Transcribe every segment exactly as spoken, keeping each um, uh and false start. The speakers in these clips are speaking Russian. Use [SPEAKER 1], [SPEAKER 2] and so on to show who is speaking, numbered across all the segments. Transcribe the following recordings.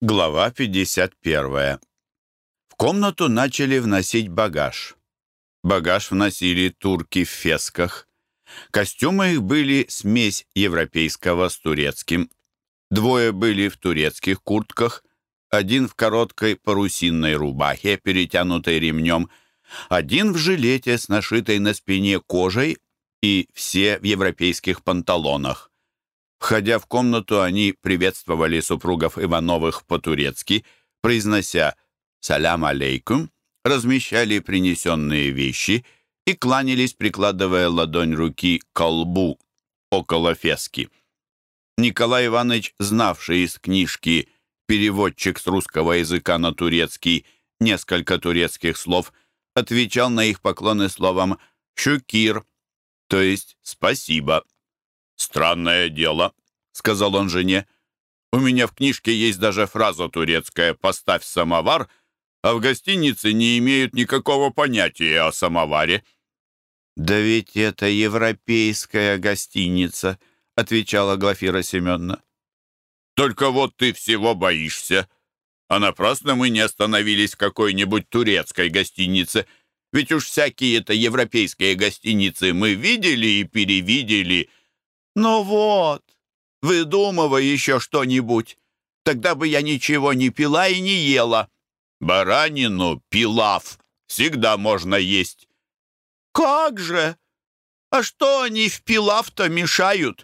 [SPEAKER 1] Глава пятьдесят первая. В комнату начали вносить багаж. Багаж вносили турки в фесках. Костюмы их были смесь европейского с турецким. Двое были в турецких куртках, один в короткой парусинной рубахе, перетянутой ремнем, один в жилете с нашитой на спине кожей и все в европейских панталонах. Входя в комнату, они приветствовали супругов Ивановых по-турецки, произнося «Салям алейкум», размещали принесенные вещи и кланялись, прикладывая ладонь руки к колбу около фески. Николай Иванович, знавший из книжки «Переводчик с русского языка на турецкий» несколько турецких слов, отвечал на их поклоны словом «шукир», то есть «спасибо». «Странное дело», — сказал он жене. «У меня в книжке есть даже фраза турецкая «поставь самовар», а в гостинице не имеют никакого понятия о самоваре». «Да ведь это европейская гостиница», — отвечала Глафира Семеновна. «Только вот ты всего боишься. А напрасно мы не остановились в какой-нибудь турецкой гостинице. Ведь уж всякие-то европейские гостиницы мы видели и перевидели». «Ну вот, выдумывай еще что-нибудь. Тогда бы я ничего не пила и не ела». «Баранину, пилав, всегда можно есть». «Как же? А что они в пилав-то мешают?»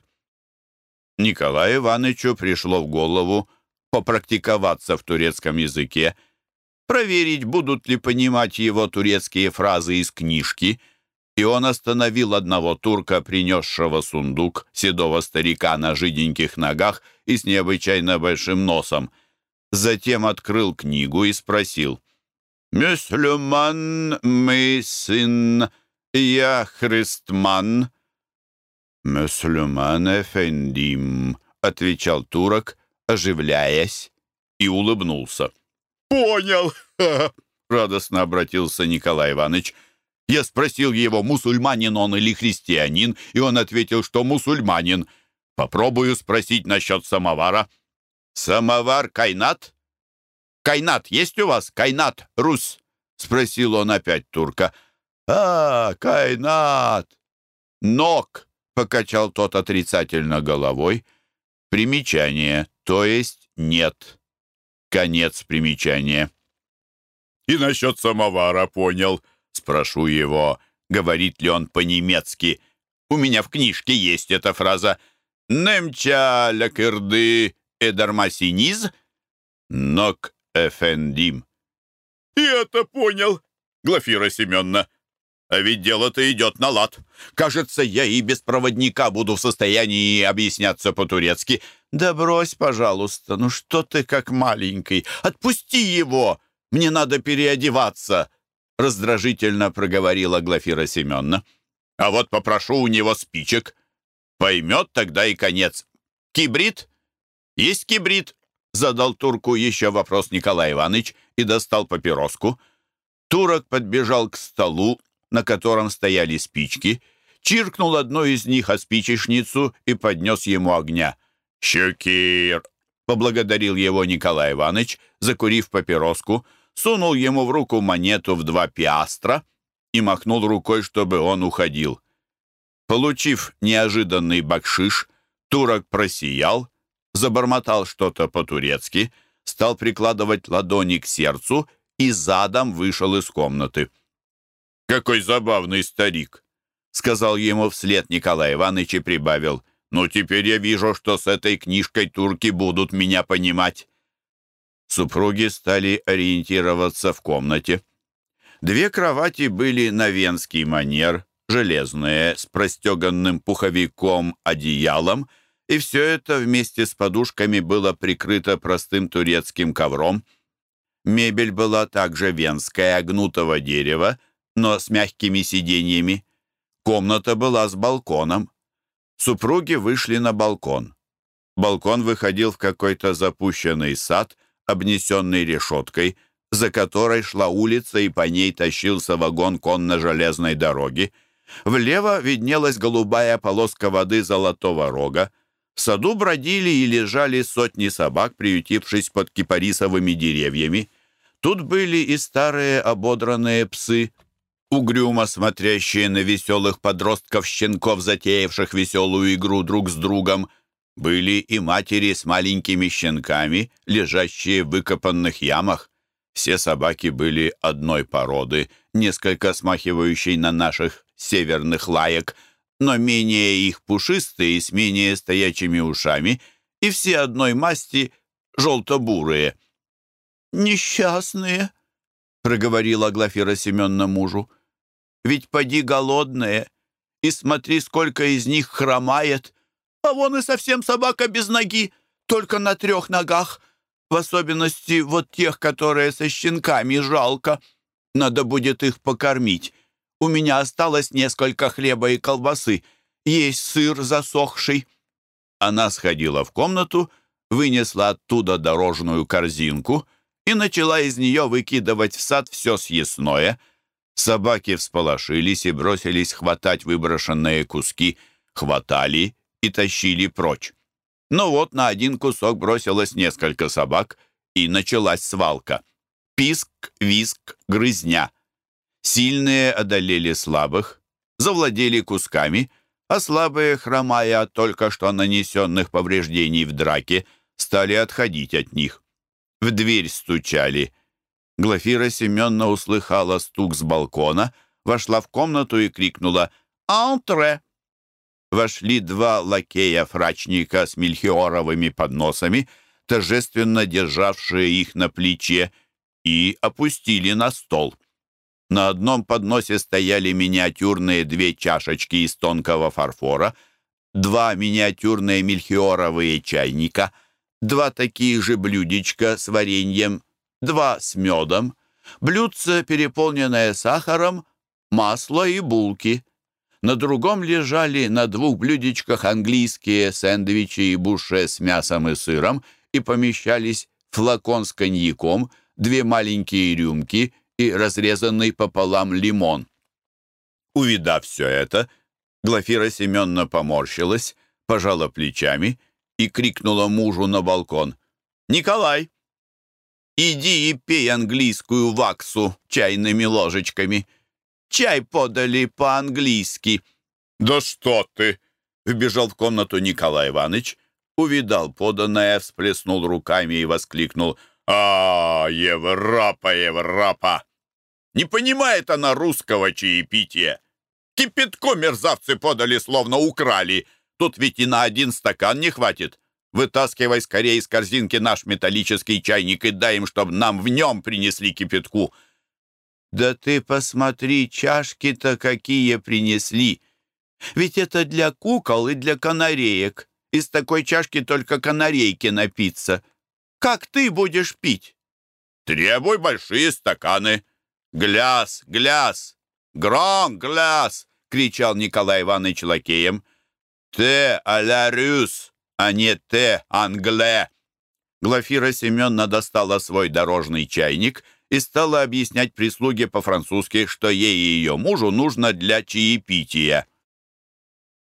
[SPEAKER 1] Николаю Ивановичу пришло в голову попрактиковаться в турецком языке, проверить, будут ли понимать его турецкие фразы из книжки, и он остановил одного турка, принесшего сундук, седого старика на жиденьких ногах и с необычайно большим носом. Затем открыл книгу и спросил: «Мюслюман мы сын, я христман». «Мюслюман эфендим», — отвечал турок, оживляясь, и улыбнулся. «Понял!» — радостно обратился Николай Иванович. Я спросил его, мусульманин он или христианин, и он ответил, что мусульманин. Попробую спросить насчет самовара. «Самовар кайнат? Кайнат есть у вас? Кайнат, Рус?» — спросил он опять турка. «А, кайнат! Ног!» — покачал тот отрицательно головой. Примечание, то есть нет. Конец примечания. «И насчет самовара понял. Спрошу его, говорит ли он по-немецки. У меня в книжке есть эта фраза. «Немча лякырды эдармасиниз, нок эфендим». «И это понял, Глафира Семеновна. А ведь дело-то идет на лад. Кажется, я и без проводника буду в состоянии объясняться по-турецки». «Да брось, пожалуйста, ну что ты как маленький? Отпусти его, мне надо переодеваться», — раздражительно проговорила Глафира Семеновна. «А вот попрошу у него спичек. Поймет тогда и конец. Кибрид? Есть кибрид?» — задал турку еще вопрос Николай Иванович и достал папироску. Турок подбежал к столу, на котором стояли спички, чиркнул одну из них о спичечницу и поднес ему огня. «Щукир!» — поблагодарил его Николай Иванович, закурив папироску, сунул ему в руку монету в два пиастра и махнул рукой, чтобы он уходил. Получив неожиданный бакшиш, турок просиял, забормотал что-то по-турецки, стал прикладывать ладони к сердцу и задом вышел из комнаты. «Какой забавный старик!» — сказал ему вслед Николай Иванович и прибавил: «Ну, теперь я вижу, что с этой книжкой турки будут меня понимать». Супруги стали ориентироваться в комнате. Две кровати были на венский манер, железные, с простеганным пуховиком, одеялом, и все это вместе с подушками было прикрыто простым турецким ковром. Мебель была также венская, гнутого дерева, но с мягкими сиденьями. Комната была с балконом. Супруги вышли на балкон. Балкон выходил в какой-то запущенный сад, обнесенный решеткой, за которой шла улица, и по ней тащился вагон конно-железной дороги. Влево виднелась голубая полоска воды Золотого Рога. В саду бродили и лежали сотни собак, приютившись под кипарисовыми деревьями. Тут были и старые ободранные псы, угрюмо смотрящие на веселых подростков-щенков, затеявших веселую игру друг с другом. Были и матери с маленькими щенками, лежащие в выкопанных ямах. Все собаки были одной породы, несколько смахивающей на наших северных лаек, но менее их пушистые, с менее стоячими ушами, и все одной масти желто-бурые. «Несчастные», — проговорила Глафира Семеновна мужу, — «ведь поди голодные, и смотри, сколько из них хромает, а вон и совсем собака без ноги, только на трех ногах, в особенности вот тех, которые со щенками, жалко. Надо будет их покормить. У меня осталось несколько хлеба и колбасы, есть сыр засохший». Она сходила в комнату, вынесла оттуда дорожную корзинку и начала из нее выкидывать в сад все съестное. Собаки всполошились и бросились хватать выброшенные куски, хватали и тащили прочь. Но вот на один кусок бросилось несколько собак, и началась свалка. Писк, виск, грызня. Сильные одолели слабых, завладели кусками, а слабые, хромая от только что нанесенных повреждений в драке, стали отходить от них. В дверь стучали. Глафира Семеновна услыхала стук с балкона, вошла в комнату и крикнула «Антре!». Вошли два лакея-фрачника с мельхиоровыми подносами, торжественно державшие их на плече, и опустили на стол. На одном подносе стояли миниатюрные две чашечки из тонкого фарфора, два миниатюрные мельхиоровые чайника, два таких же блюдечка с вареньем, два с медом, блюдце, переполненное сахаром, масло и булки. На другом лежали на двух блюдечках английские сэндвичи и буше с мясом и сыром, и помещались флакон с коньяком, две маленькие рюмки и разрезанный пополам лимон. Увидав все это, Глафира Семеновна поморщилась, пожала плечами и крикнула мужу на балкон: «Николай, иди и пей английскую ваксу чайными ложечками. Чай подали по-английски». «Да что ты!» — вбежал в комнату Николай Иванович, увидал поданное, всплеснул руками и воскликнул: «А, Европа, Европа! Не понимает она русского чаепития. Кипятку мерзавцы подали, словно украли. Тут ведь и на один стакан не хватит. Вытаскивай скорее из корзинки наш металлический чайник и дай им, чтобы нам в нем принесли кипятку». «Да ты посмотри, чашки-то какие принесли! Ведь это для кукол и для канареек. Из такой чашки только канарейки напиться. Как ты будешь пить?» «Требуй большие стаканы. Гляс, гляс, грон, гляс!» — кричал Николай Иванович лакеем. «Те а-ля рюс, а не те англе». Глафира Семеновна достала свой дорожный чайник и стала объяснять прислуге по-французски, что ей и ее мужу нужно для чаепития.